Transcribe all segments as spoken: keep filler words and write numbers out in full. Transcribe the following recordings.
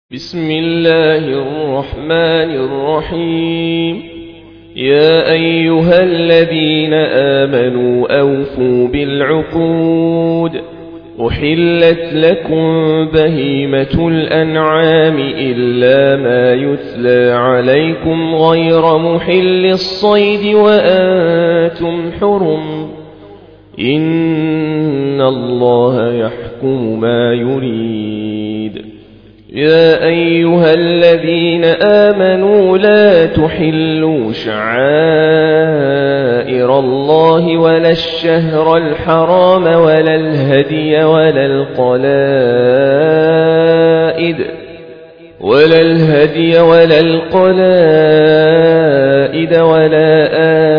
بسم الله الرحمن الرحيم. يا أيها الذين آمنوا أوفوا بالعقود. أحلت لكم بهيمة الأنعام إلا ما يتلى عليكم غير محل الصيد وأنتم حرم. إن الله يحكم ما يريد. يا أيها الذين آمنوا لا تحلوا شعائر الله ولا الشهر الحرام ولا الهدي ولا القلائد ولا الهدي ولا القلائد ولا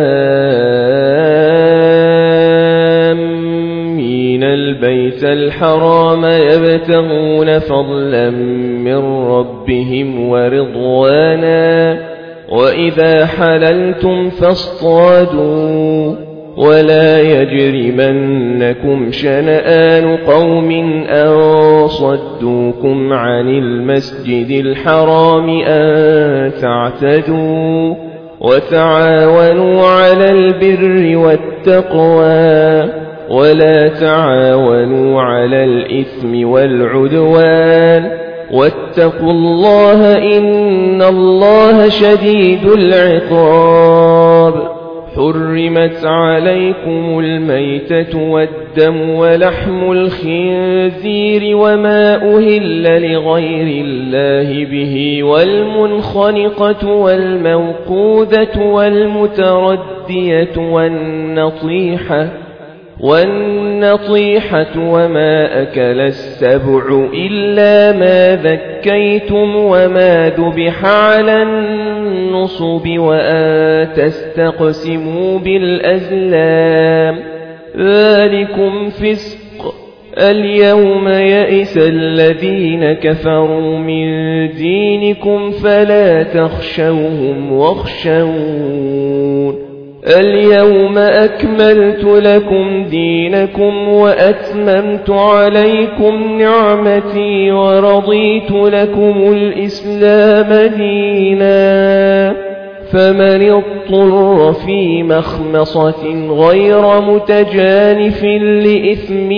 آمين البيت الحرام يبتغون فضلا من ربهم ورضوانا. وإذا حللتم فاصطادوا ولا يجرمنكم شنآن قوم أن صدوكم عن المسجد الحرام أن تعتدوا. وتعاونوا على البر والتقوى ولا تعاونوا على الإثم والعدوان. واتقوا الله إن الله شديد العقاب. حرمت عليكم الميتة والدم ولحم الخنزير وما أهل لغير الله به والمنخنقة والموقوذة والمتردية والنطيحة والنطيحة وما أكل السبع إلا ما ذكيتم وما ذبح على النصب وأن تستقسموا بالأزلام ذلكم فسق. اليوم يئس الذين كفروا من دينكم فلا تخشوهم واخشون. اليوم أكملت لكم دينكم وأتممت عليكم نعمتي ورضيت لكم الإسلام دينا. فمن اضطر في مخمصة غير متجانف لإثم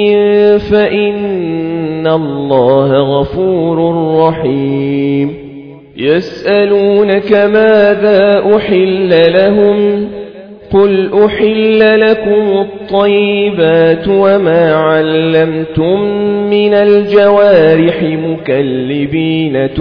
فإن الله غفور رحيم. يسألونك ماذا أحل لهم قل أحل لكم الطيبات وما علمتم من الجوارح مكلبين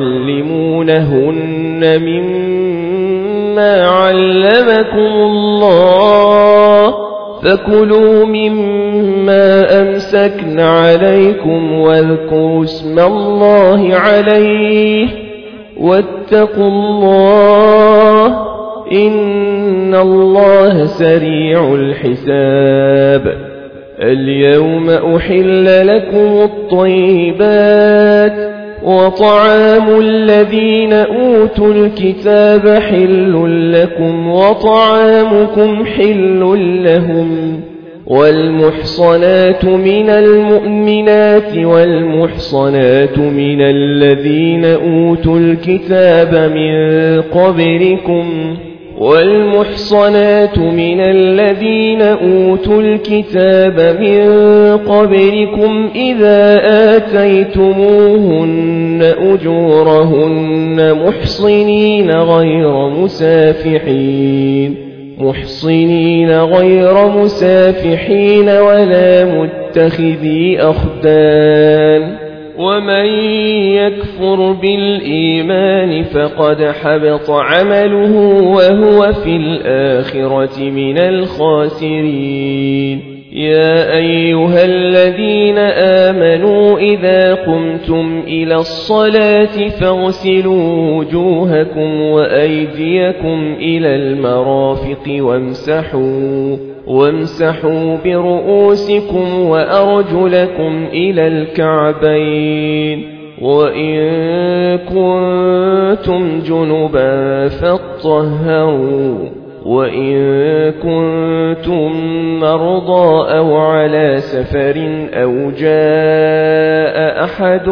تعلمونهن مما علمكم الله فكلوا مما أمسكن عليكم واذكروا اسم الله عليه واتقوا الله إن الله سريع الحساب. اليوم أحل لكم الطيبات وطعام الذين أوتوا الكتاب حل لكم وطعامكم حل لهم. والمحصنات من المؤمنات والمحصنات من الذين أوتوا الكتاب من قبلكم والمحصنات من الذين أوتوا الكتاب من قبلكم إذا آتيتموهن أجورهن محصنين غير مسافحين محصنين غير مسافحين ولا متخذي أخدان. ومن يكفر بالإيمان فقد حبط عمله وهو في الآخرة من الخاسرين. يا أيها الذين آمنوا إذا قمتم إلى الصلاة فاغسلوا وجوهكم وأيديكم إلى المرافق وامسحوا وامسحوا برؤوسكم وأرجلكم إلى الكعبين. وإن كنتم جنبا فاطهروا وإن كنتم مرضى أو على سفر أو جاء أحد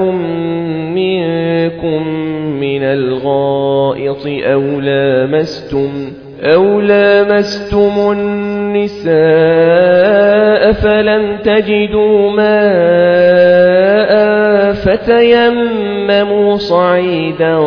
منكم من الغائط أو لامستم أو لامستم النساء فلم تجدوا ماء فتيمموا صعيدا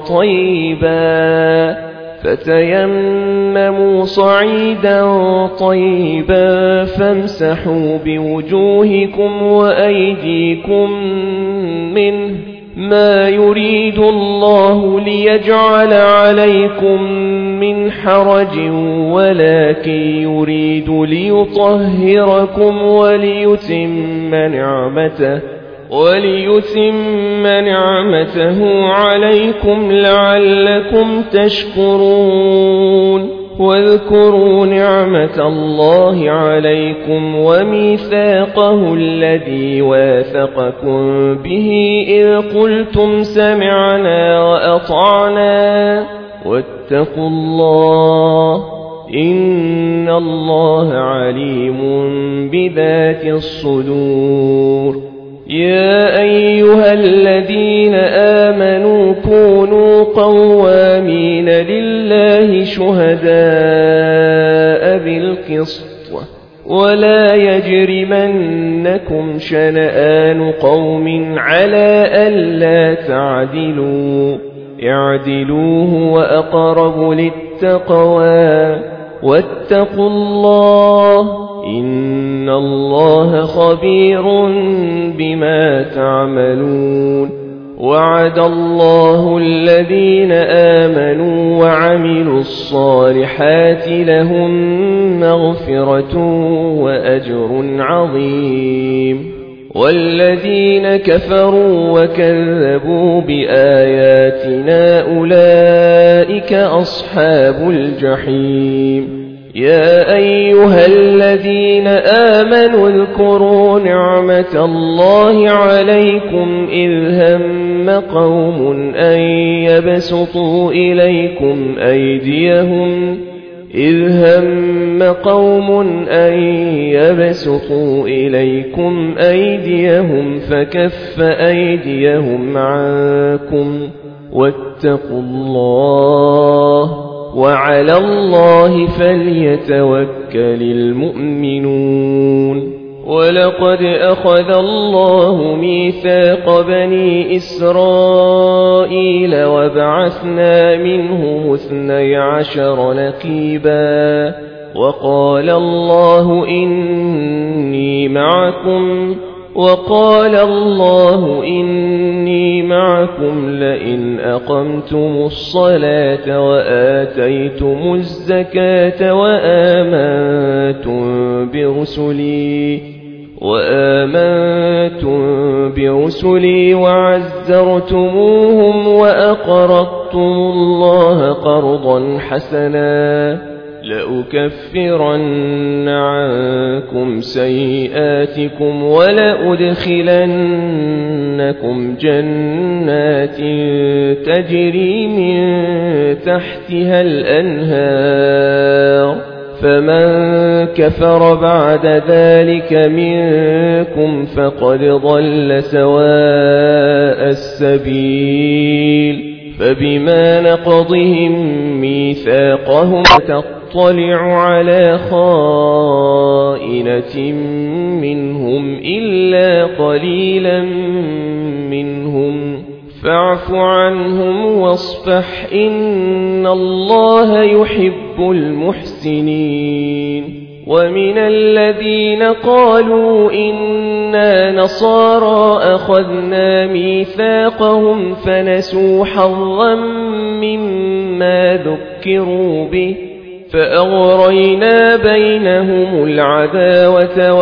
طيبا فتيمموا صعيدا طيبا فامسحوا بوجوهكم وأيديكم منه ما يريد الله ليجعل عليكم من حرج ولكن يريد ليطهركم وليتم نعمته وليتم نعمته عليكم لعلكم تشكرون واذكروا نعمة الله عليكم وميثاقه الذي واثقكم به إذ قلتم سمعنا وأطعنا واتقوا الله إن الله عليم بذات الصدور. يا أيها الذين آمنوا كونوا قوامين لله شهداء بالقسط ولا يجرمنكم شنآن قوم على ألا تعدلوا اعدلوا هو أقرب للتقوى واتقوا الله إن الله خبير بما تعملون. وعد الله الذين آمنوا وعملوا الصالحات لهم مغفرة وأجر عظيم والذين كفروا وكذبوا بآياتنا أولئك أصحاب الجحيم. يا أيها الذين آمنوا اذكروا نعمة الله عليكم إذ هم قوم أن يبسطوا إليكم أيديهم إذ هم قوم أن يبسطوا إليكم أيديهم فكف أيديهم عنكم واتقوا الله وعلى الله فليتوكل المؤمنون. ولقد أخذ الله ميثاق بني إسرائيل وبعثنا منهم اثني عشر نقيبا وقال الله إني معكم وقال الله إني معكم لئن أقمتم الصلاة وآتيتم الزكاة وآمنتم برسلي وآمنتم برسلي وعزرتموهم وأقرضتم الله قرضا حسنا لأكفرن عنكم سيئاتكم ولأدخلنكم جنات تجري من تحتها الأنهار فمن كفر بعد ذلك منكم فقد ضل سواء السبيل. فبما نقضهم ميثاقهم تطلع على خائنة منهم إلا قليلا منهم فاعف عنهم واصفح إن الله يحب المحسنين. ومن الذين قالوا إنا نصارى أخذنا ميثاقهم فنسوا حظا مما ذكروا به فأغرينا بينهم العداوة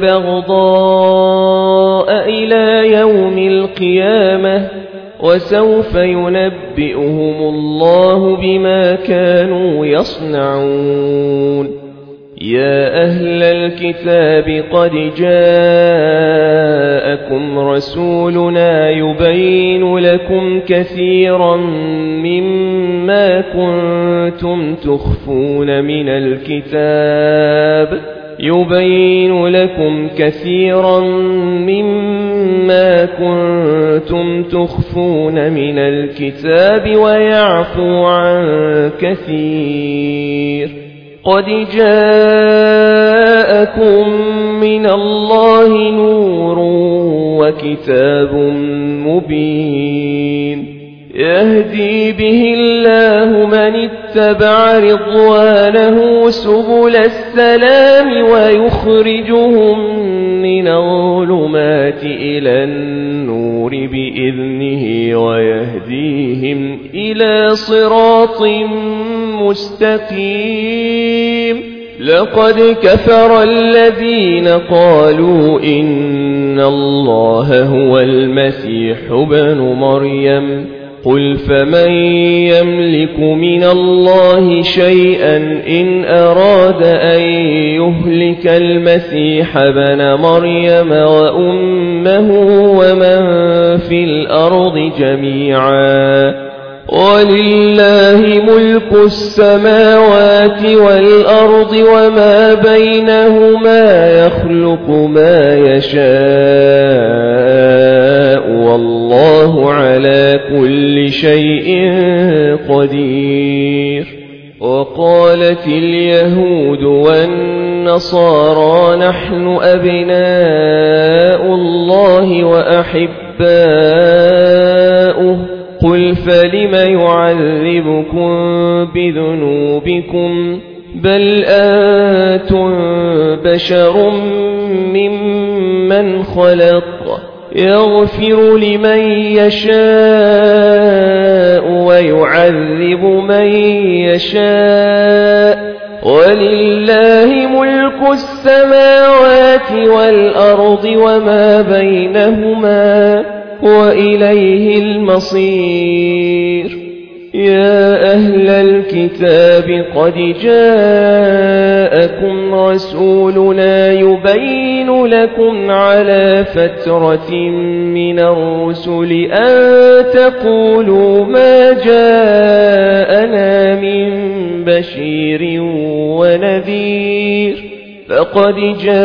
والبغضاء إلى يوم القيامة وسوف ينبئهم الله بما كانوا يصنعون. يا أهل الكتاب قد جاءكم رسولنا يبين لكم كثيرا مما كنتم تخفون من الكتاب يبين لكم كثيرا مما كنتم تخفون من الكتاب ويعفو عن كثير قد جاءكم من الله نور وكتاب مبين يهدي به الله من اتبع رضوانه سبل السلام ويخرجهم من الظلمات إلى النور بإذنه ويهديهم إلى صراط مستقيم لقد كفر الذين قالوا إن الله هو المسيح ابن مريم قل فمن يملك من الله شيئا إن أراد أن يهلك المسيح ابن مريم وأمه ومن في الأرض جميعا ولله ملك السماوات والأرض وما بينهما يخلق ما يشاء والله على كل شيء قدير وقالت اليهود والنصارى نحن أبناء الله وأحباؤه قل فلم يعذبكم بذنوبكم بل أنتم بشر ممن خلق يغفر لمن يشاء ويعذب من يشاء ولله ملك السماوات والأرض وما بينهما وإليه المصير يا أهل الكتاب قد جاءكم رسولنا يبين لكم على فترة من الرسل أن تقولوا ما جاءنا من بشير ونذير فقد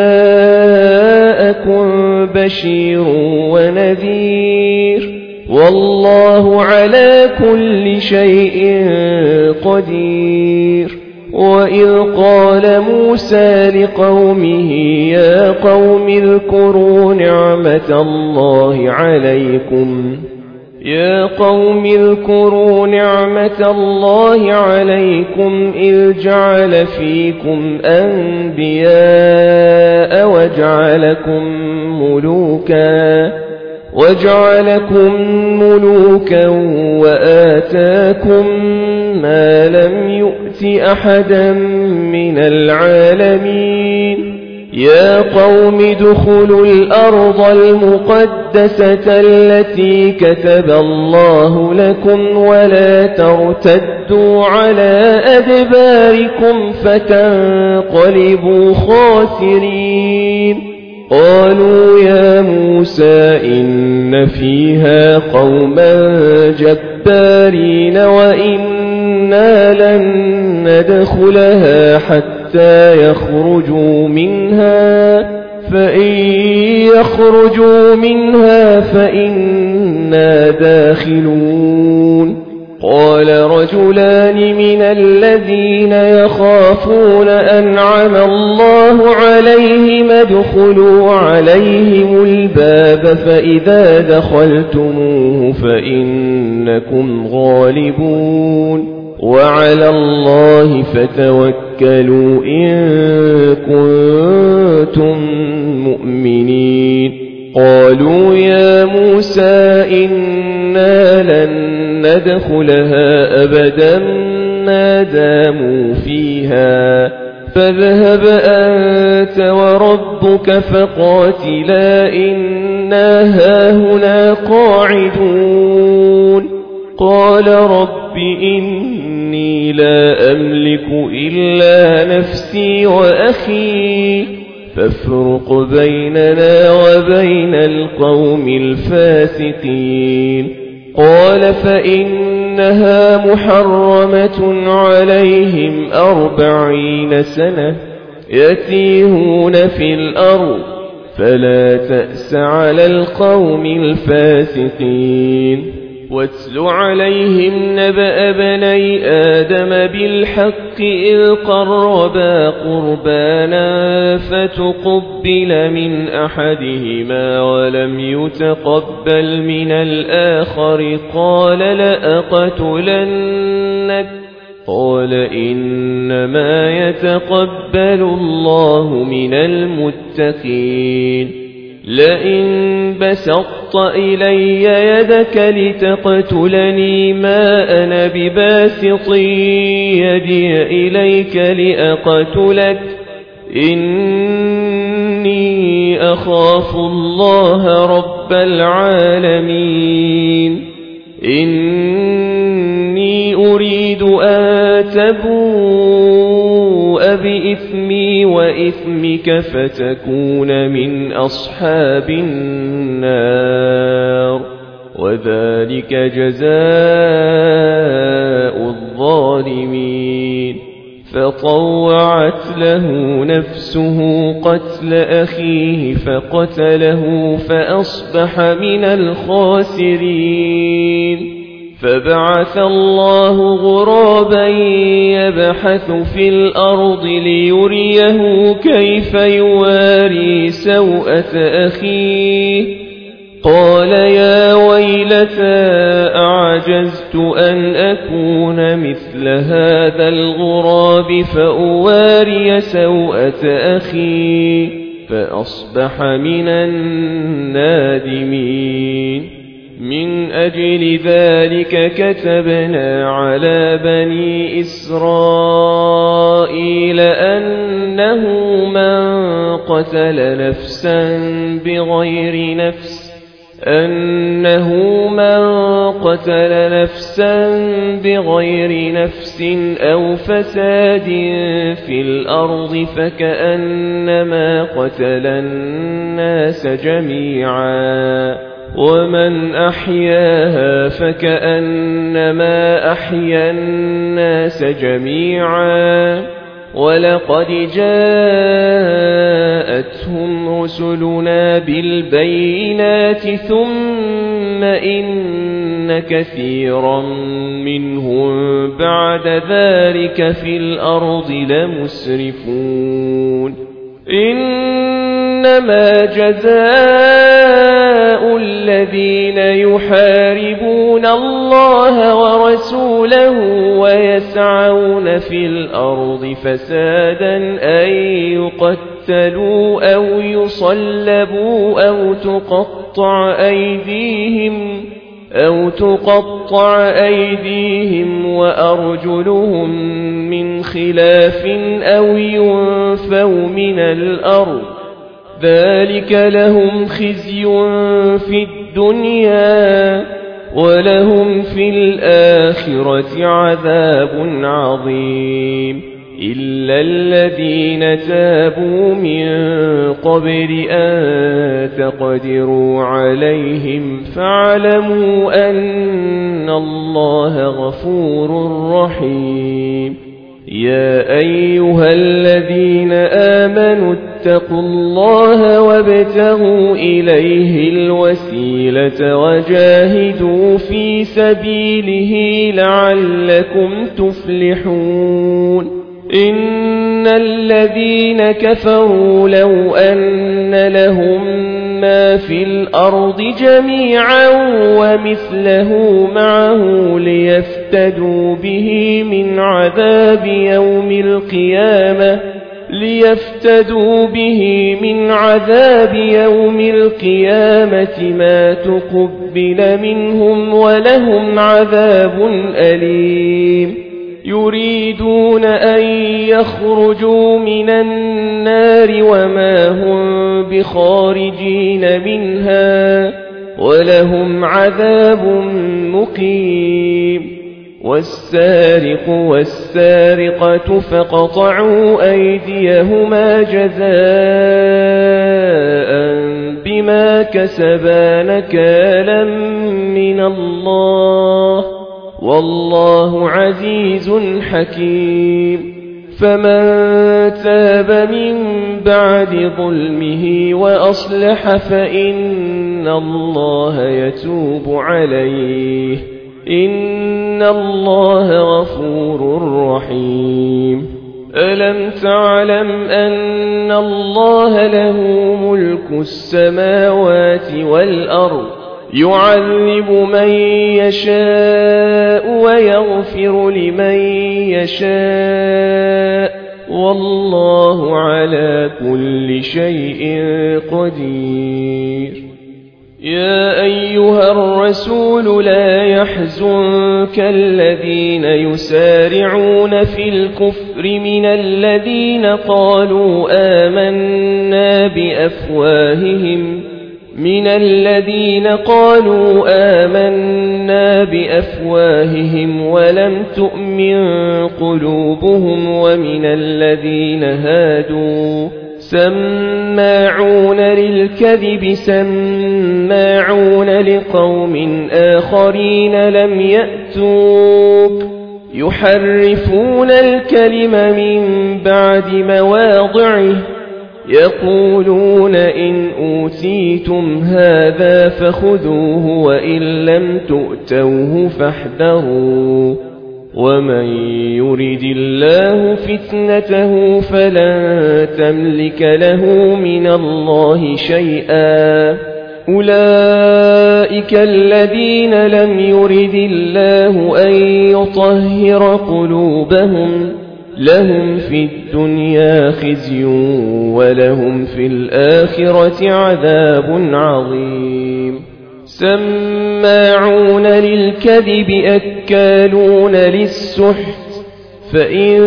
جاءكم بشير ونذير والله على كل شيء قدير وإذ قال موسى لقومه يا قوم اذكروا نعمة الله عليكم يا قوم اذكروا نعمة الله عليكم إذ جعل فيكم أنبياء وجعلكم ملوكا وجعلكم ملوكا وآتاكم ما لم يؤت أحدا من العالمين يا قوم ادخلوا الأرض المقدسة التي كتب الله لكم ولا ترتدوا على أدباركم فتنقلبوا خاسرين قالوا يا موسى إن فيها قوما جبارين وإنا لن ندخلها حتى يخرجوا منها فإن يخرجوا منها فإنا داخلون قال رجلان من الذين يخافون أنعم الله عليهم ادخلوا عليهم الباب فإذا دخلتموه فإنكم غالبون وعلى الله فتوكلوا إن كنتم مؤمنين قالوا يا موسى إنا لن ندخلها أبدا ما داموا فيها فاذهب أنت وربك فقاتلا إنا هاهنا قاعدون قال رب إني لا أملك إلا نفسي وأخي فافرق بيننا وبين القوم الفاسقين. قال فإنها محرمة عليهم أربعين سنة يتيهون في الأرض فلا تأس على القوم الفاسقين. واتل عليهم نبأ بني آدم بالحق إذ قربا قربانا فتقبل من أحدهما ولم يتقبل من الآخر قال لأقتلنك قال إنما يتقبل الله من المتقين. لئن بسطت إلي يدك لتقتلني ما أنا بباسط يدي إليك لأقتلك إني أخاف الله رب العالمين. إني أريد أن تبوء بإثمي وإثمك فتكون من أصحاب النار وذلك جزاء الظالمين. فطوعت له نفسه قتل أخيه فقتله فأصبح من الخاسرين. فبعث الله غرابا يبحث في الأرض ليريه كيف يواري سوءة أخيه قال يا ويلتى أعجزت أن أكون مثل هذا الغراب فأواري سوءة أخي فأصبح من النادمين. من أجل ذلك كتبنا على بني إسرائيل أنه من قتل نفسا بغير نفس أنه من قتل نفسا بغير نفس أو فساد في الأرض فكأنما قتل الناس جميعا ومن أحياها فكأنما أحيا الناس جميعا. ولقد جاءتهم رسلنا بالبينات ثم إن كثيرا منهم بعد ذلك في الأرض لمسرفون. إنما جزاء الذين يحاربون الله ورسوله ويسعون في الأرض فسادا أن يقتلوا أو يصلبوا أو تقطع أيديهم أو تقطع أيديهم وأرجلهم من خلاف أو ينفوا من الأرض ذلك لهم خزي في الدنيا ولهم في الآخرة عذاب عظيم. إلا الذين تابوا من قبل أن تقدروا عليهم فاعلموا أن الله غفور رحيم. يا أيها الذين آمنوا اتقوا الله وابتغوا إليه الوسيلة وجاهدوا في سبيله لعلكم تفلحون. إن الذين كفروا لو أن لهم ما في الأرض جميعا ومثله معه ليفتدوا به من عذاب يوم القيامة ليفتدوا به من عذاب يوم القيامة ما تقبل منهم ولهم عذاب أليم. يريدون أن يخرجوا من النار وما هم بخارجين منها ولهم عذاب مقيم. والسارق والسارقة فاقطعوا أيديهما جزاء بما كسبا نكالا من الله والله عزيز حكيم فمن تاب من بعد ظلمه وأصلح فإن الله يتوب عليه إن الله غفور رحيم ألم تعلم أن الله له ملك السماوات والأرض يعذب من يشاء ويغفر لمن يشاء والله على كل شيء قدير يا أيها الرسول لا يحزنك الذين يسارعون في الكفر من الذين قالوا آمنا بأفواههم من الذين قالوا آمنا بأفواههم ولم تؤمن قلوبهم ومن الذين هادوا سماعون للكذب سماعون لقوم آخرين لم يأتوك يحرفون الكلم من بعد مواضعه يقولون إن أوتيتم هذا فخذوه وإن لم تؤتوه فاحذروا ومن يرد الله فتنته فلن تملك له من الله شيئا أولئك الذين لم يرد الله أن يطهر قلوبهم لهم في الدنيا خزي ولهم في الآخرة عذاب عظيم سماعون للكذب أكالون للسحت فإن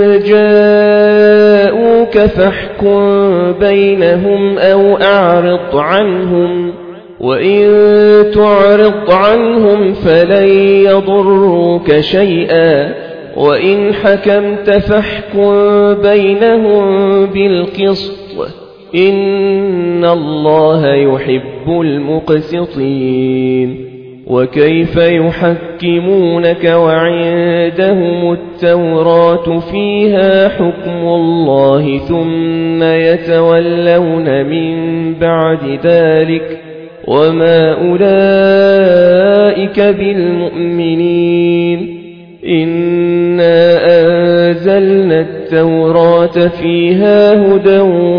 جاءوك فاحكم بينهم أو أعرض عنهم وإن تعرض عنهم فلن يضروك شيئا وإن حكمت فاحكم بينهم بالقسط إن الله يحب المقسطين وكيف يحكمونك وعندهم التوراة فيها حكم الله ثم يتولون من بعد ذلك وما أولئك بالمؤمنين إنا أنزلنا التوراة فيها هدى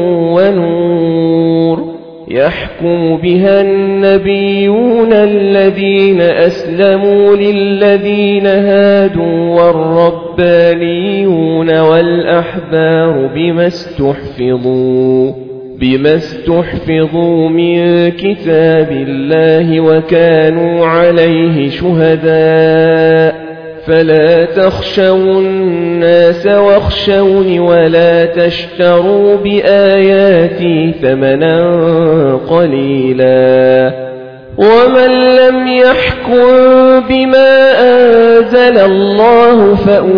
ونور يحكم بها النبيون الذين أسلموا للذين هادوا والربانيون والأحبار بما استحفظوا بما استحفظوا من كتاب الله وكانوا عليه شهداء فلا تخشوا الناس واخشوني ولا تشتروا بآياتي ثمنا قليلا ومن لم يحكم بما أنزل الله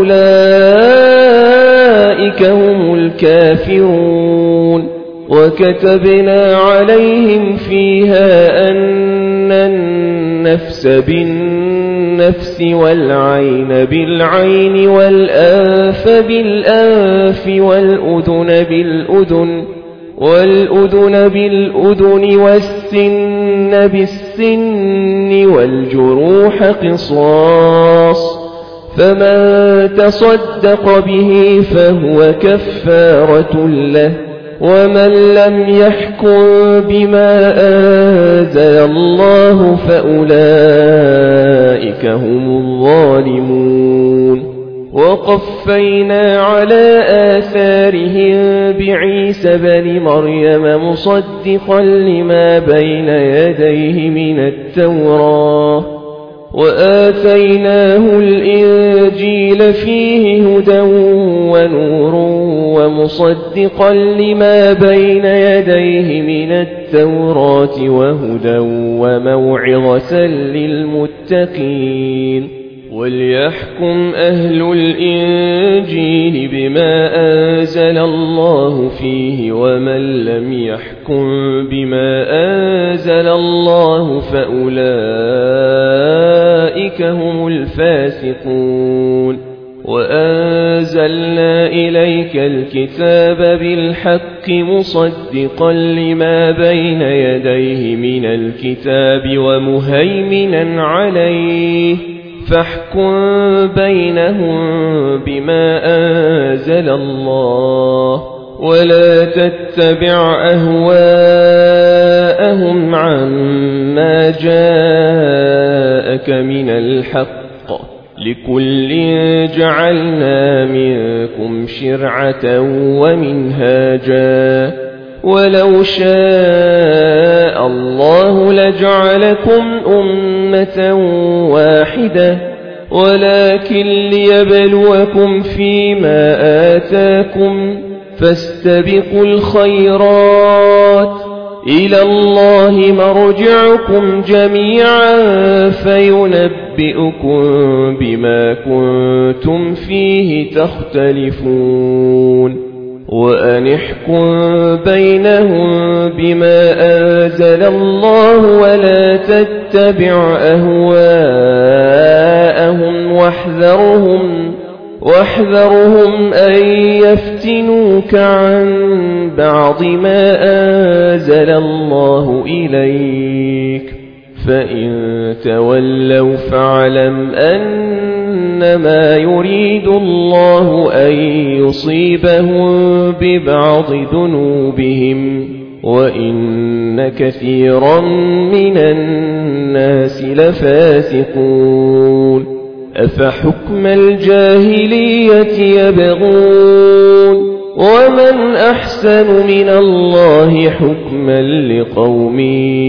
فأولئك هم الكافرون وكتبنا عليهم فيها أن النفس بالنفس والعين بالعين والأنف بالأنف والأذن بالأذن والأذن بالأذن والسن بالسن والجروح قصاص فمن تصدق به فهو كفارة له ومن لم يحكم بما أنزل الله فأولئك هم الظالمون وقفينا على آثارهم بعيسى بن مريم مصدقا لما بين يديه من التوراة وآتيناه الإنجيل فيه هدى ونور ومصدقا لما بين يديه من التوراة وهدى وموعظة للمتقين وليحكم أهل الإنجيل بما أنزل الله فيه ومن لم يحكم بما أنزل الله فأولئك هم الفاسقون وأنزلنا إليك الكتاب بالحق مصدقا لما بين يديه من الكتاب ومهيمنا عليه فاحكم بينهم بما أنزل الله ولا تتبع أهواءهم عما جاءك من الحق لكل جعلنا منكم شرعة ومنهاجا ولو شاء الله لجعلكم أمة واحدة ولكن ليبلوكم فيما آتاكم فاستبقوا الخيرات إلى الله مرجعكم جميعا فينبئكم بما كنتم فيه تختلفون وأن احكم بينهم بما أنزل الله ولا تتبع أهواءهم واحذرهم واحذرهم أن يفتنوك عن بعض ما أنزل الله إليك فإن تولوا فاعلم أنما يريد الله أن يصيبهم ببعض ذنوبهم وإن كثيرا من الناس لفاسقون أفحكم الجاهلية يبغون ومن أحسن من الله حكما لقوم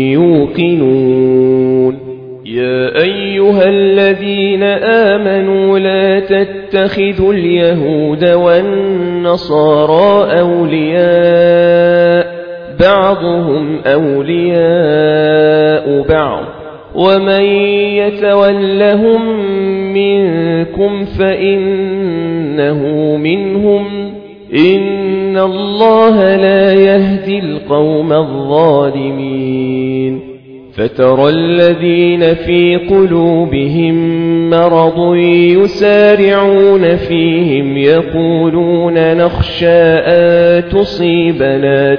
يوقنون يا أيها الذين آمنوا لا تتخذوا اليهود والنصارى أولياء بعضهم أولياء بعض ومن يتولهم منكم فإنه منهم إن الله لا يهدي القوم الظالمين فترى الذين في قلوبهم مرض يسارعون فيهم يقولون نخشى أن تصيبنا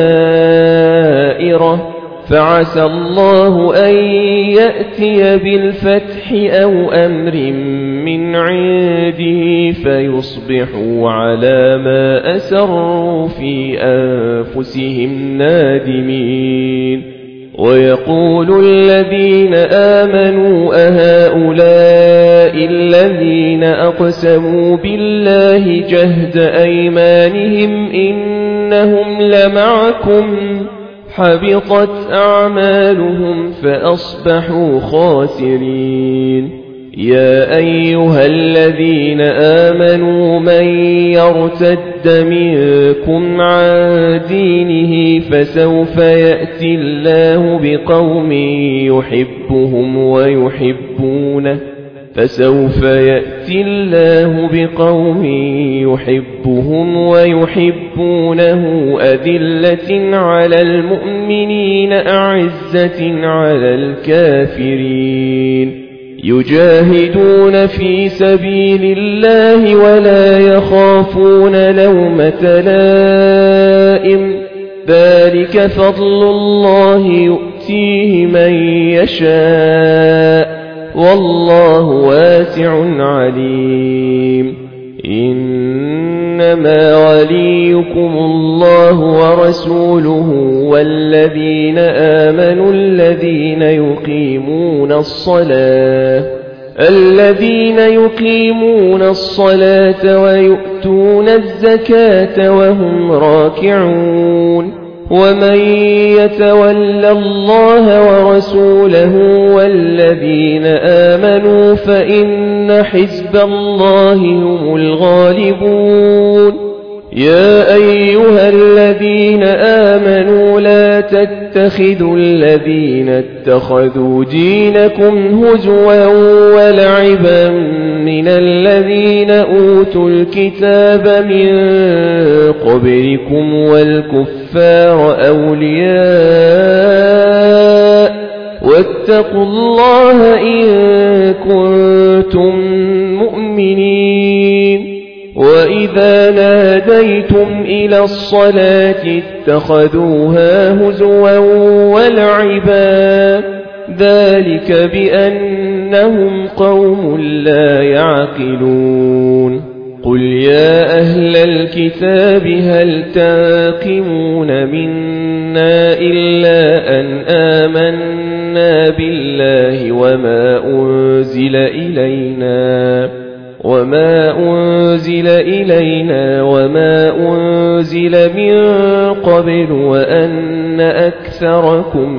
دائرة فعسى الله أن يأتي بالفتح أو أمر من عنده فيصبحوا على ما أسروا في أنفسهم نادمين ويقول الذين آمنوا أهؤلاء الذين أقسموا بالله جهد أيمانهم إنهم لمعكم حبطت أعمالهم فأصبحوا خاسرين يا أيها الذين آمنوا من يرتد منكم عن دينه فسوف يأتي الله بقوم يحبهم ويحبونه فسوف يأتي الله بقوم يحبهم ويحبونه أذلة على المؤمنين أعزة على الكافرين يجاهدون في سبيل الله ولا يخافون لومة لائم ذلك فضل الله يؤتيه من يشاء والله واسع عليم إنما وليكم الله ورسوله والذين آمنوا الذين يقيمون الصلاة الذين يقيمون الصلاة ويؤتون الزكاة وهم راكعون ومن يتول الله ورسوله والذين آمنوا فإن حزب الله هم الغالبون يا أيها الذين آمنوا لا تتخذوا الذين اتخذوا دينكم هزوا ولعبا من الذين أوتوا الكتاب من قبلكم والكفار أولياء واتقوا الله إن كنتم مؤمنين. وإذا ناديتم إلى الصلاة اتخذوها هزوا ولعبا ذلك بأنهم قوم لا يعقلون. قل يا أهل الكتاب هل تنقمون منا إلا أن آمنا بالله وما أنزل إلينا وما أنزل إلينا وما أنزل من قبل وأن أكثركم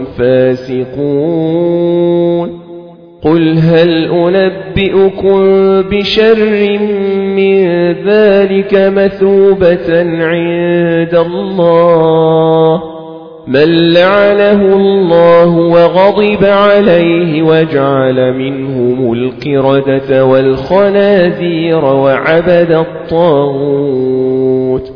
فاسقون. قل هل أنبئكم بشر من ذلك مثوبة عند الله من لعنه الله وغضب عليه وجعل منهم القردة والخنازير وعبد الطاغوت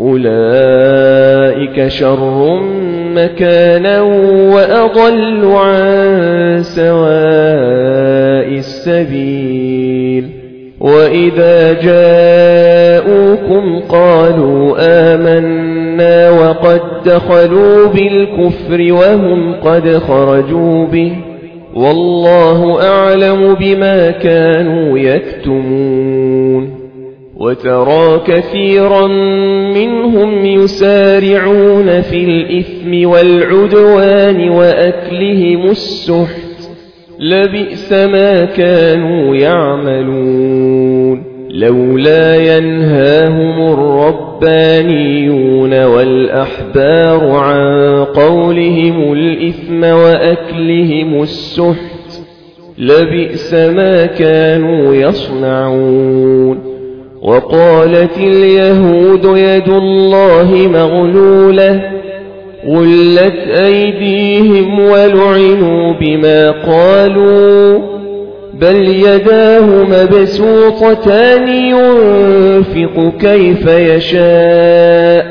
أولئك شر مكانا وأضل عن سواء السبيل. وإذا جاءوكم قالوا آمنا وقد دخلوا بالكفر وهم قد خرجوا به والله أعلم بما كانوا يكتمون. وترى كثيرا منهم يسارعون في الإثم والعدوان وأكلهم السحت لبئس ما كانوا يعملون. لولا ينهاهم الربانيون والأحبار عن قولهم الإثم وأكلهم السحت لبئس ما كانوا يصنعون. وقالت اليهود يد الله مغلولة غلت أيديهم ولعنوا بما قالوا بل يداه مبسوطتان ينفق كيف يشاء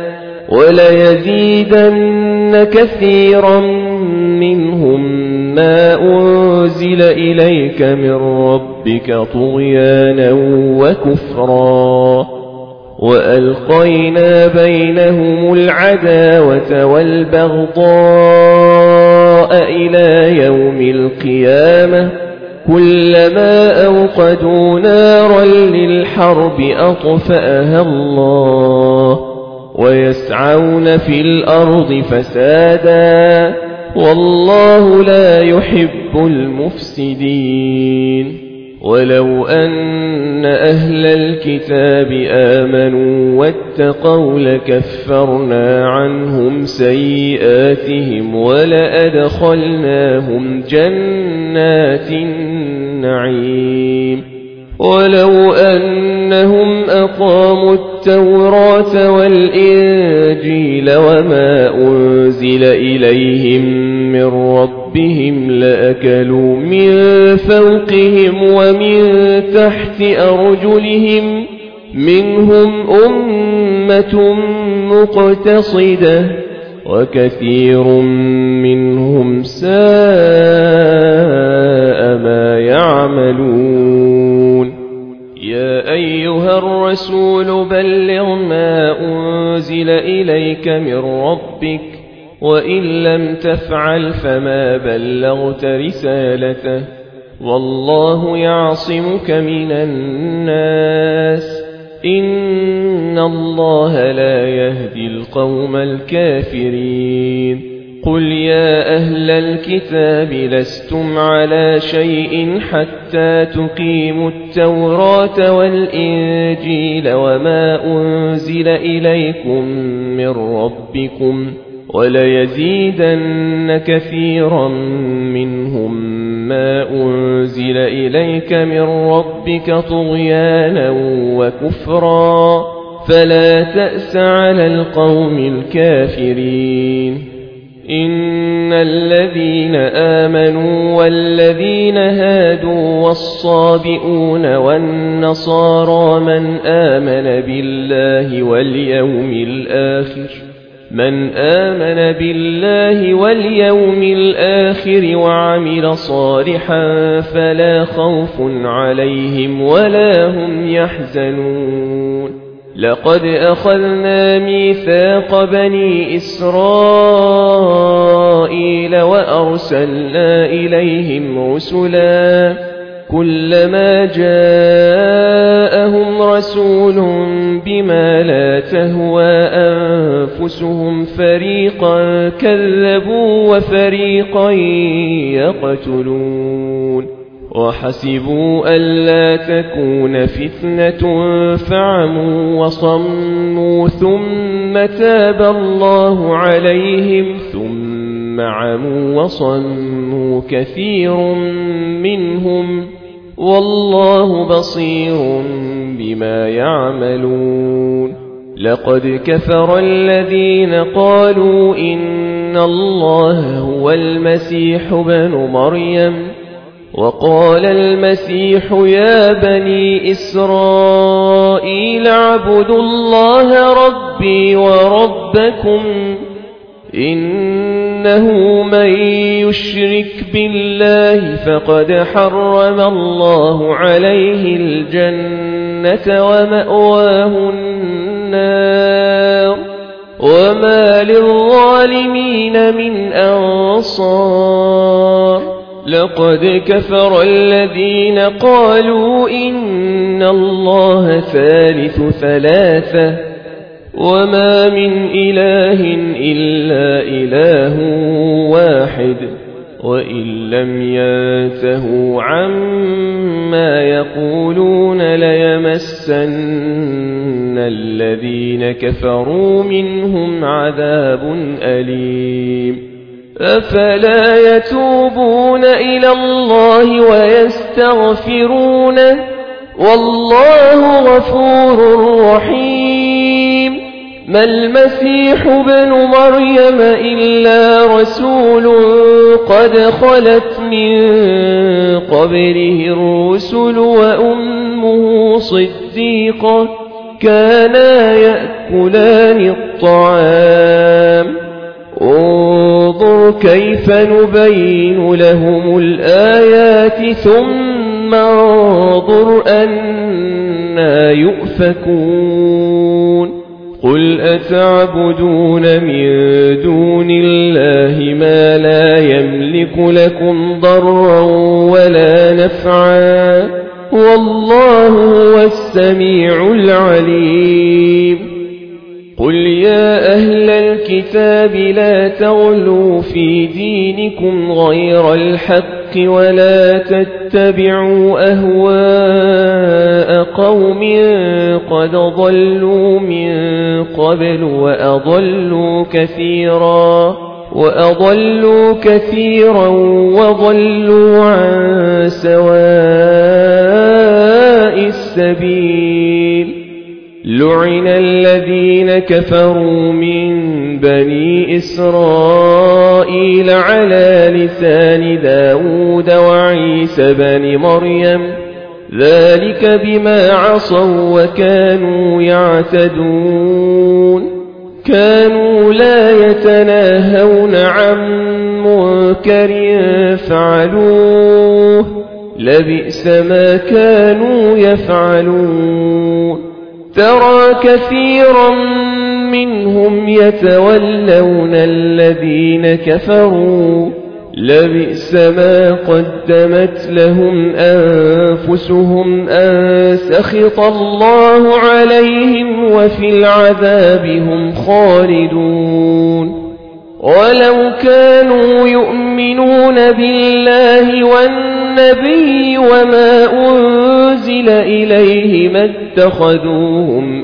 وليزيدن كثيرا منهم ما أنزل إليك من ربك طغيانا وكفرا وألقينا بينهم العداوة والبغضاء إلى يوم القيامة كلما أوقدوا نارا للحرب أطفأها الله ويسعون في الأرض فسادا والله لا يحب المفسدين. ولو أن أهل الكتاب آمنوا واتقوا لكفرنا عنهم سيئاتهم ولأدخلناهم جنات النعيم. ولو أنهم أقاموا التوراة والإنجيل وما أنزل إليهم من ربهم لأكلوا من فوقهم ومن تحت أرجلهم منهم أمة مقتصدة وكثير منهم ساء ما يعملون. يا أيها الرسول بلغ ما أنزل إليك من ربك وإن لم تفعل فما بلغت رسالته والله يعصمك من الناس إن الله لا يهدي القوم الكافرين. قل يا أهل الكتاب لستم على شيء حتى تقيموا التوراة والإنجيل وما أنزل إليكم من ربكم وليزيدن كثيرا منهم ما أنزل إليك من ربك طغيانا وكفرا فلا تأس على القوم الكافرين إن الذين آمنوا والذين هادوا والصابئون والنصارى من آمن بالله واليوم الآخر من آمن بالله واليوم الآخر وعمل صالحا فلا خوف عليهم ولا هم يحزنون لقد أخذنا ميثاق بني إسرائيل وأرسلنا إليهم رسلا كلما جاءهم رسول بما لا تهوى أنفسهم فريقا كذبوا وفريقا يقتلون وحسبوا ألا تكون فتنة فعموا وصموا ثم تاب الله عليهم ثم عموا وصموا كثير منهم والله بصير بما يعملون لقد كفر الذين قالوا إن الله هو المسيح ابن مريم وقال المسيح يا بني إسرائيل اعبدوا الله ربي وربكم إنه من يشرك بالله فقد حرم الله عليه الجنة ومأواه النار وما للظالمين من أنصار لقد كفر الذين قالوا إن الله ثالث ثلاثة وما من إله إلا إله واحد وإن لم ينتهوا عما يقولون ليمسن الذين كفروا منهم عذاب أليم أفلا يتوبون إلى الله ويستغفرونه والله غفور رحيم ما المسيح ابن مريم إلا رسول قد خلت من قبله الرسل وأمه صديقة كانا يأكلان الطعام انظر كيف نبين لهم الآيات ثم انظر أنا يؤفكون قل أتعبدون من دون الله ما لا يملك لكم ضرا ولا نفعا والله هو السميع العليم قل يا أهل الكتاب لا تغلوا في دينكم غير الحق ولا تتبعوا أهواء قوم قد ضلوا من قبل وأضلوا كثيرا وأضلوا كثيرا وضلوا عن سواء السبيل لعن الذين كفروا من بني إسرائيل على لسان داود وعيسى بن مريم ذلك بما عصوا وكانوا يعتدون كانوا لا يتناهون عن منكر فعلوه لبئس ما كانوا يفعلون ترى كثيرا منهم يتولون الذين كفروا لبئس ما قدمت لهم أنفسهم أن سخط الله عليهم وفي العذاب هم خالدون ولو كانوا يؤمنون بالله والنبي وما أنزل إليه ما اتخذوهم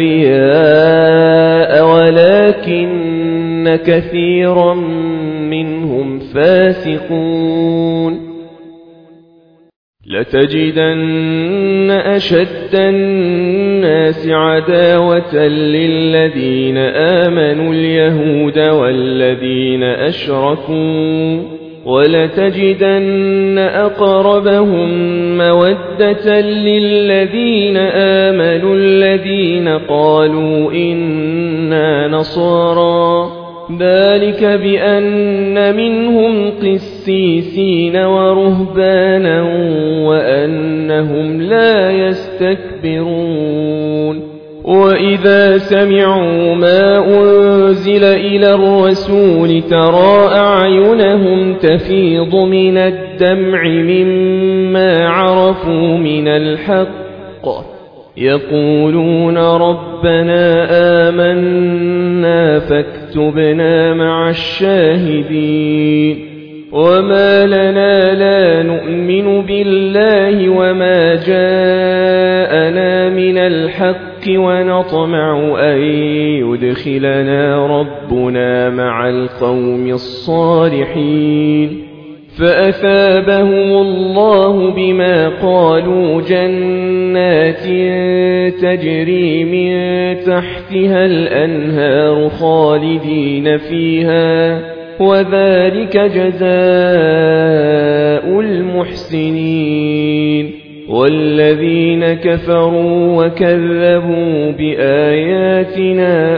أولياء ولكن كثيرا منهم فاسقون لتجدن أشد الناس عداوة للذين آمنوا اليهود والذين أشركوا ولتجدن أقربهم مودة للذين آمنوا الذين قالوا إنا نصارى ذلك بأن منهم قسيسين ورهبانا وأنهم لا يستكبرون وإذا سمعوا ما أنزل إلى الرسول ترى أعينهم تفيض من الدمع مما عرفوا من الحق يقولون ربنا آمنا فاكتبنا مع الشاهدين وما لنا لا نؤمن بالله وما جاءنا من الحق ونطمع أن يدخلنا ربنا مع القوم الصالحين فأثابهم الله بما قالوا جنات تجري من تحتها الأنهار خالدين فيها وذلك جزاء المحسنين والذين كفروا وكذبوا بآياتنا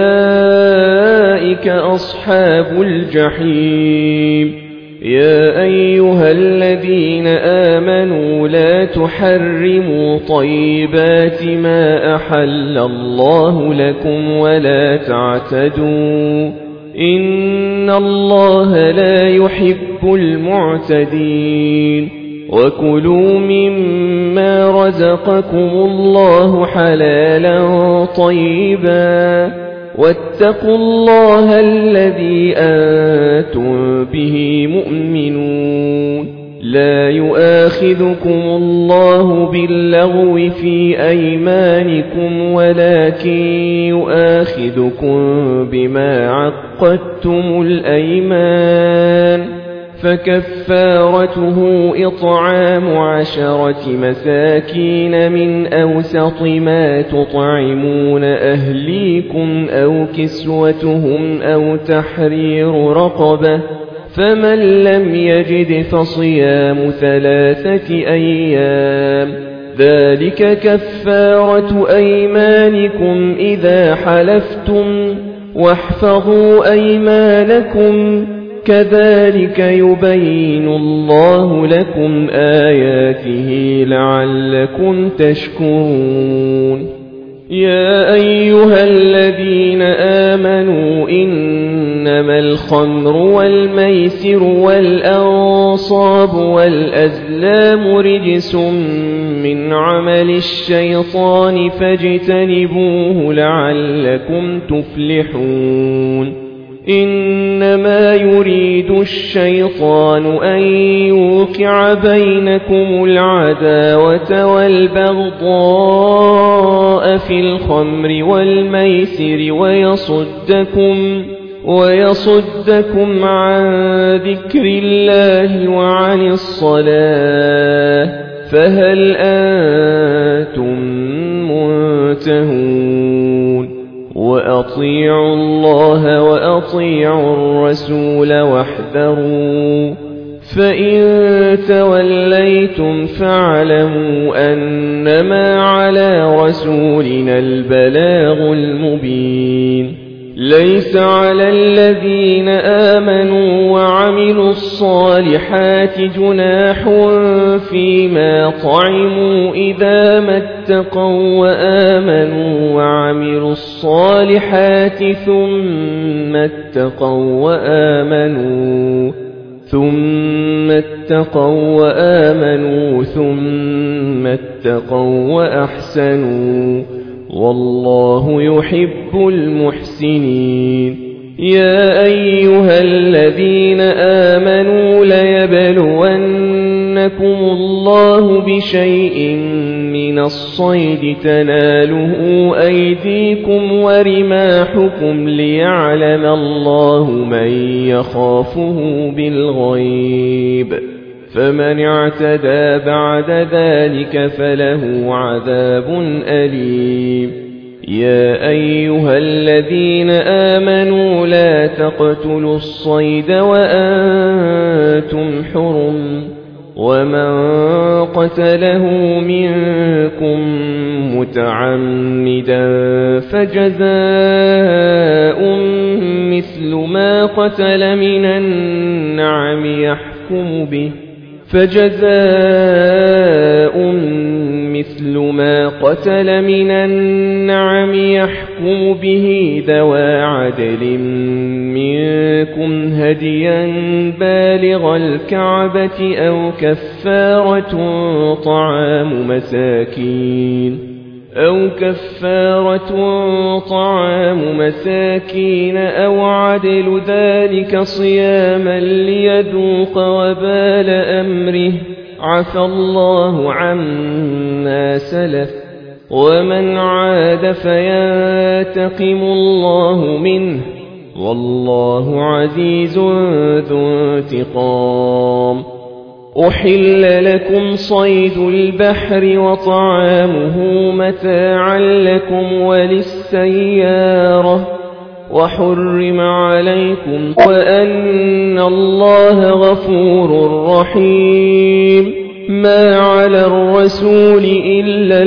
أولئك أصحاب الجحيم يا أيها الذين آمنوا لا تحرموا طيبات ما أحل الله لكم ولا تعتدوا إن الله لا يحب المعتدين وكلوا مما رزقكم الله حلالا طيبا واتقوا الله الذي أنتم به مؤمنون لا يؤاخذكم الله باللغو في أيمانكم ولكن يؤاخذكم بما عقدتم الأيمان فكفارته إطعام عشرة مساكين من أوسط ما تطعمون أهليكم أو كسوتهم أو تحرير رقبة فمن لم يجد فصيام ثلاثة أيام ذلك كفارة أيمانكم إذا حلفتم واحفظوا أيمانكم كذلك يبين الله لكم آياته لعلكم تشكرون يا أيها الذين آمنوا إنما الخمر والميسر والأنصاب والأزلام رجس من عمل الشيطان فاجتنبوه لعلكم تفلحون إنما يريد الشيطان أن يوقع بينكم العداوة والبغضاء في الخمر والميسر ويصدكم ويصدكم عن ذكر الله وعن الصلاة فهل أنتم منتهون وأطيعوا الله وأطيعوا الرسول واحذروا فإن توليتم فاعلموا أنما على رسولنا البلاغ المبين ليس على الذين آمنوا وعملوا الصالحات جناح فيما طعموا إذا ما اتقوا وآمنوا وعملوا الصالحات ثم اتقوا وآمنوا ثم اتقوا وآمنوا ثم اتقوا وأحسنوا والله يحب المحسنين يا أيها الذين آمنوا ليبلونكم الله بشيء من الصيد تناله أيديكم ورماحكم ليعلم الله من يخافه بالغيب فمن اعتدى بعد ذلك فله عذاب أليم. يا أيها الذين آمنوا لا تقتلوا الصيد وأنتم حرم، ومن قتله منكم متعمدا فجزاء مثل ما قتل من النعم يحكم به فجزاء مثل ما قتل من النعم يحكم به ذوى عدل منكم هديا بالغ الكعبة أو كفارة طعام مساكين أو كفارة طعام مساكين أو عدل ذلك صياما ليذوق وبال أمره، عفى الله عما سلف، ومن عاد فينتقم الله منه، والله عزيز ذو انتقام. أحل لكم صيد البحر وطعامه متاعا لكم وللسيارة، وحرم عليكم وأن الله غفور رحيم. ما على الرسول إلا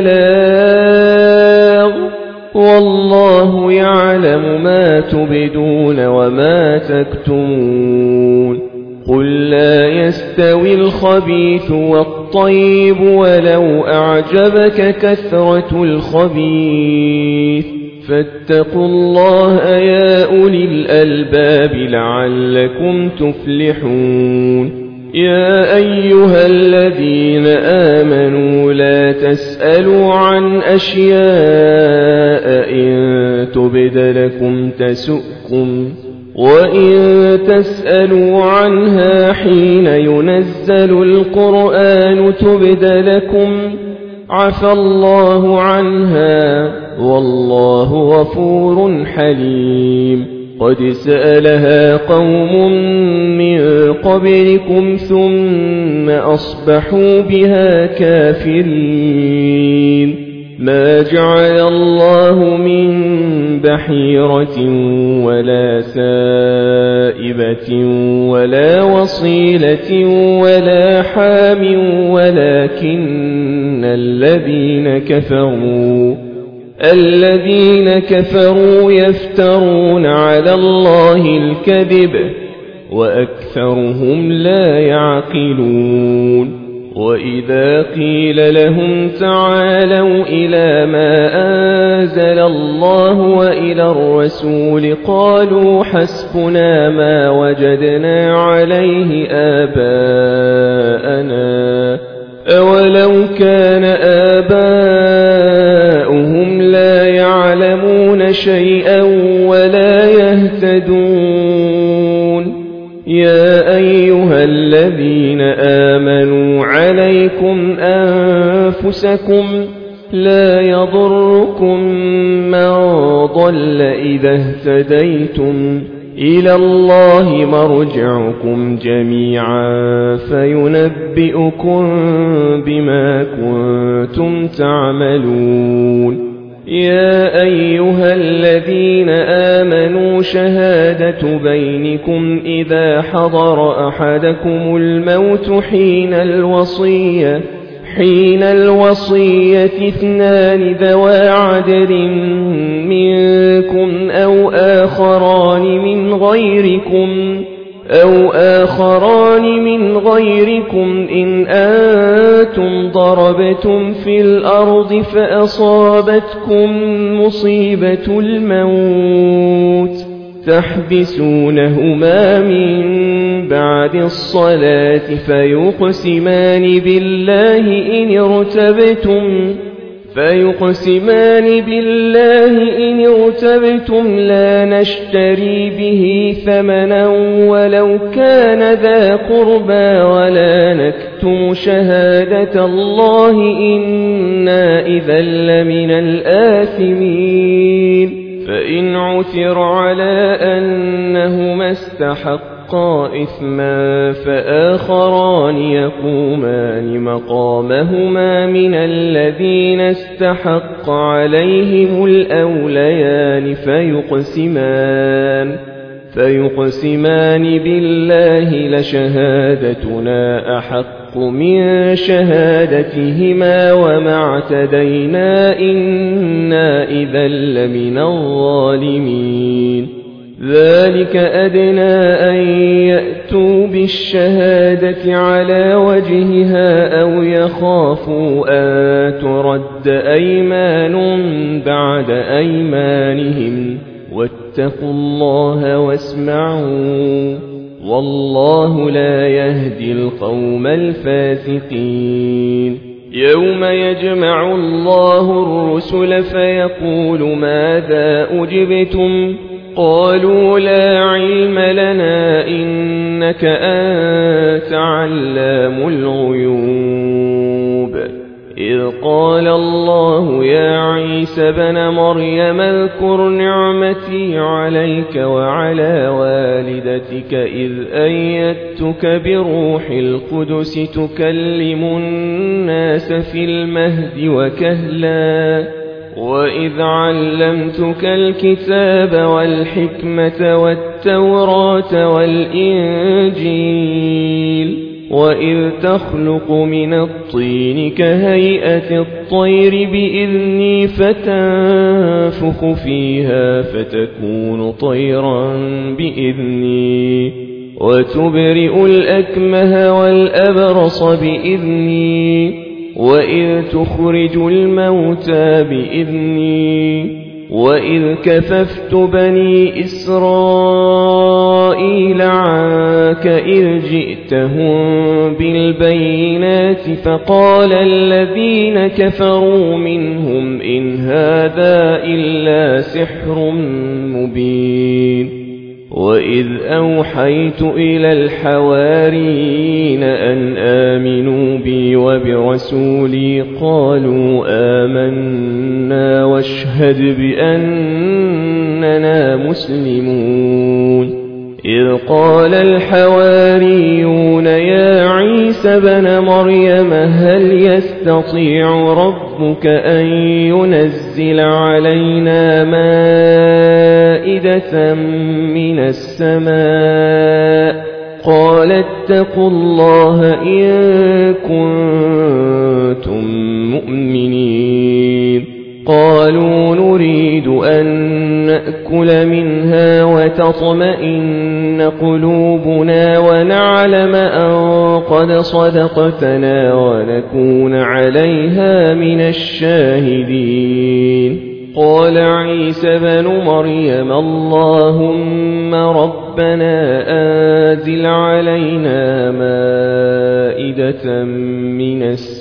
البلاغ، والله يعلم ما تبدون وما تكتمون. قل لا يستوي الخبيث والطيب ولو أعجبك كثرة الخبيث، فاتقوا الله يا أولي الألباب لعلكم تفلحون. يا أيها الذين آمنوا لا تسألوا عن أشياء إن تبد لكم تسؤكم، وإن تسألوا عنها حين ينزل القرآن تبد لكم عفى الله عنها، والله غفور حليم. قد سألها قوم من قبلكم ثم أصبحوا بها كافرين. ما جعل الله من بحيرة ولا سائبة ولا وصيلة ولا حام، ولكن الذين كفروا الذين كفروا يفترون على الله الكذب، وأكثرهم لا يعقلون. وإذا قيل لهم تعالوا إلى ما أنزل الله وإلى الرسول قالوا حسبنا ما وجدنا عليه آباءنا، أولو كان آباؤهم لا يعلمون شيئا ولا يهتدون. يا أيها الذين آمنوا عليكم أنفسكم لا يضركم من ضل إذا اهتديتم، إلى الله مرجعكم جميعا فينبئكم بما كنتم تعملون. يا أيها الذين آمنوا شهادة بينكم إذا حضر أحدكم الموت حين الوصية حين الوصية اثنان ذوى عدل منكم أو آخران من غيركم أو آخران من غيركم إن أنتم ضربتم في الأرض فأصابتكم مصيبة الموت تحبسونهما من بعد الصلاة فيقسمان بالله إن ارتبتم فيقسمان بالله إن ارتبتم لا نشتري به ثمنا ولو كان ذا قربى ولا نكتم شهادة الله إنا إذا لمن الآثمين. فإن عثر على أنهما استحقا استحقا إثما فآخران يقومان مقامهما من الذين استحق عليهم الأوليان فيقسمان فيقسمان بالله لشهادتنا أحق من شهادتهما وما اعتدينا إنا إذا لمن الظالمين ذلك أدنى أن يأتوا بالشهادة على وجهها أو يخافوا أن ترد أيمان بعد أيمانهم واتقوا الله واسمعوا والله لا يهدي القوم الفاسقين يوم يجمع الله الرسل فيقول ماذا أجبتم قالوا لا علم لنا إنك أنت علام الغيوب إذ قال الله يا عيسى بن مريم اذكر نعمتي عليك وعلى والدتك إذ أيدتك بروح القدس تكلم الناس في المهد وكهلا وإذ علمتك الكتاب والحكمة والتوراة والإنجيل وإذ تخلق من الطين كهيئة الطير بإذني فتنفخ فيها فتكون طيرا بإذني وتبرئ الأكمه والأبرص بإذني وإذ تخرج الموتى بإذني وإذ كففت بني إسرائيل عنك إذ جئتهم بالبينات فقال الذين كفروا منهم إن هذا إلا سحر مبين وإذ أوحيت إلى الحواريين أن آمنوا بي وبرسولي قالوا آمنا واشهد بأننا مسلمون إذ قال الحواريون يا عيسى بن مريم هل يستطيع ربك أن ينزل علينا مائدة من السماء قال اتقوا الله إن كنتم مؤمنين قالوا نريد أن نأكل منها وتطمئن قلوبنا ونعلم أن قد صدقتنا ونكون عليها من الشاهدين قال عيسى بن مريم اللهم ربنا أنزل علينا مائدة من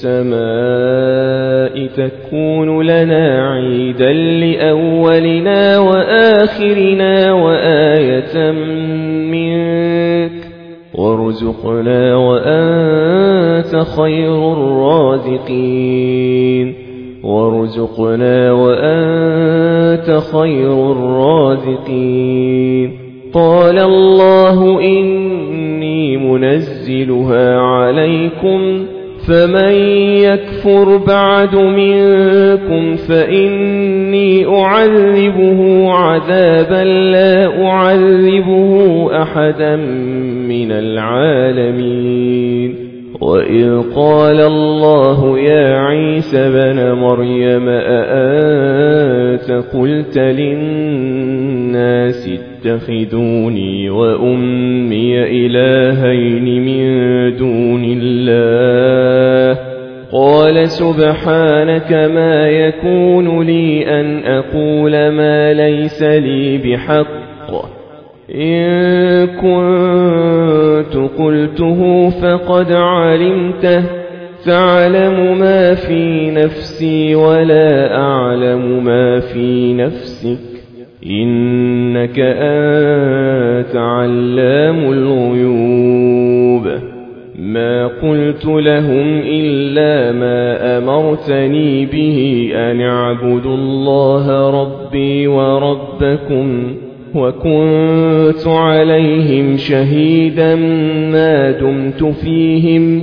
السماء تكون لنا عيدا لأولنا وآخرنا وآية منك وارزقنا وأنت خير الرازقين وارزقنا وأنت خير الرازقين قال الله إني منزلها عليكم فمن يكفر بعد منكم فإني أعذبه عذابا لا أعذبه أحدا من العالمين وإذ قال الله يا عيسى بن مريم أأنت قلت للناس اتخذوني وأمي إلهين من دون الله قال سبحانك ما يكون لي أن أقول ما ليس لي بحق إن كنت قلته فقد علمته تعلم ما في نفسي ولا أعلم ما في نفسك إنك أنت علام الغيوب ما قلت لهم إلا ما أمرتني به أن اعبدوا الله ربي وربكم وكنت عليهم شهيدا ما دمت فيهم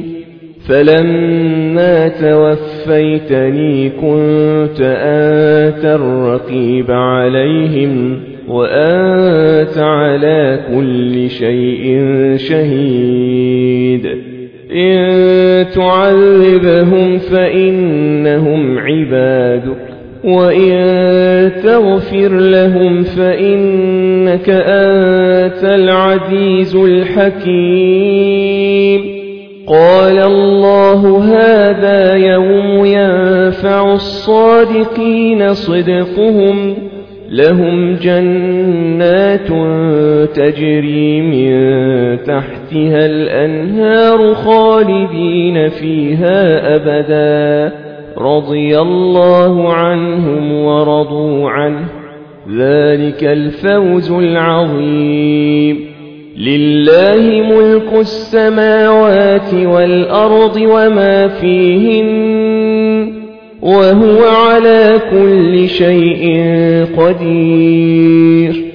فلما توفيتني كنت أنت الرقيب عليهم وأنت على كل شيء شهيد إن تعذبهم فإنهم عبادك وإن تغفر لهم فإنك أنت العزيز الحكيم قال الله هذا يوم ينفع الصادقين صدقهم لهم جنات تجري من تحتها الأنهار خالدين فيها أبدا رضي الله عنهم ورضوا عنه ذلك الفوز العظيم لله ملك السماوات والأرض وما فيهن وهو على كل شيء قدير